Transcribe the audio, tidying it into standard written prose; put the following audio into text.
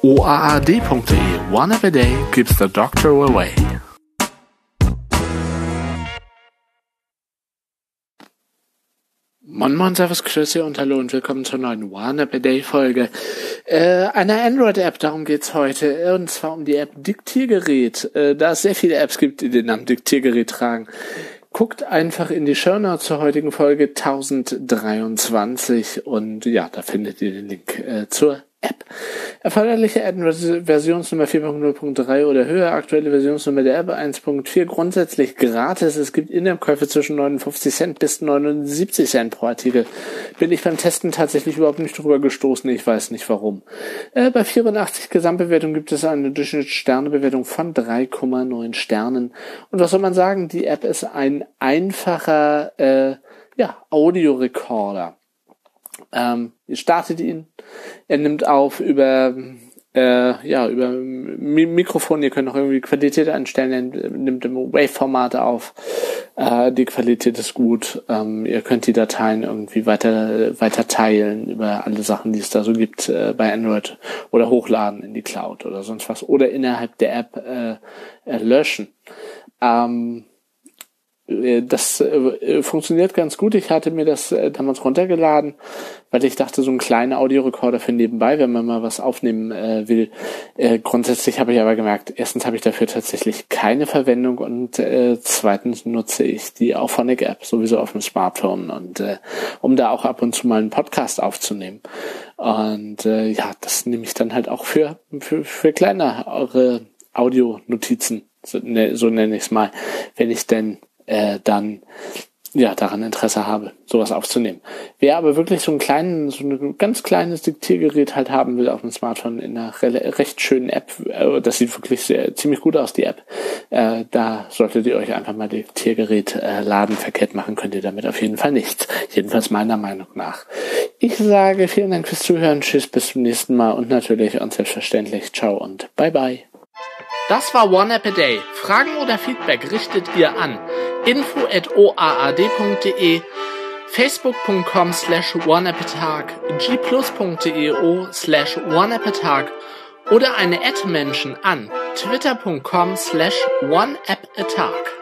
oaad.de. One app a day keeps the doctor away. Moin Moin, Servus, Grüße und Hallo und willkommen zur neuen One App a Day Folge einer Android-App. Darum geht's heute, und zwar um die App Diktiergerät. Da es sehr viele Apps gibt, die den Namen Diktiergerät tragen, guckt einfach in die Shownotes zur heutigen Folge 1023 und ja, da findet ihr den Link zur App. Erforderliche Versionsnummer 4.0.3 oder höher, aktuelle Versionsnummer der App 1.4, grundsätzlich gratis. Es gibt In-App-Käufe zwischen 59 Cent bis 79 Cent pro Artikel. Bin ich beim Testen tatsächlich überhaupt nicht drüber gestoßen, ich weiß nicht warum. Bei 84 Gesamtbewertung gibt es eine Durchschnittssternebewertung von 3,9 Sternen. Und was soll man sagen, die App ist ein einfacher Audiorekorder. Ihr startet ihn, er nimmt auf über Mikrofon, ihr könnt auch irgendwie Qualität einstellen, er nimmt im Wave-Format auf, die Qualität ist gut, ihr könnt die Dateien irgendwie weiter teilen über alle Sachen, die es da so gibt bei Android oder hochladen in die Cloud oder sonst was oder innerhalb der App löschen. Das funktioniert ganz gut. Ich hatte mir das damals runtergeladen, weil ich dachte, so ein kleiner Audiorekorder für nebenbei, wenn man mal was aufnehmen will. Grundsätzlich habe ich aber gemerkt, erstens habe ich dafür tatsächlich keine Verwendung und zweitens nutze ich die Auphonic-App sowieso auf dem Smartphone und um da auch ab und zu mal einen Podcast aufzunehmen. Und das nehme ich dann halt auch für kleinere Audionotizen, so nenne ich es mal, wenn ich denn daran Interesse habe, sowas aufzunehmen. Wer aber wirklich so ein ganz kleines Diktiergerät halt haben will auf dem Smartphone in einer recht schönen App, das sieht wirklich ziemlich gut aus, die App, da solltet ihr euch einfach mal Diktiergerät laden, verkehrt machen könnt ihr damit auf jeden Fall nichts. Jedenfalls meiner Meinung nach. Ich sage vielen Dank fürs Zuhören, tschüss, bis zum nächsten Mal und natürlich und selbstverständlich ciao und bye bye. Das war One App a Day. Fragen oder Feedback richtet ihr an info@oaad.de, facebook.com/oneappatag, gplus.io/oneappatag oder eine @Menschen an twitter.com/oneappatag.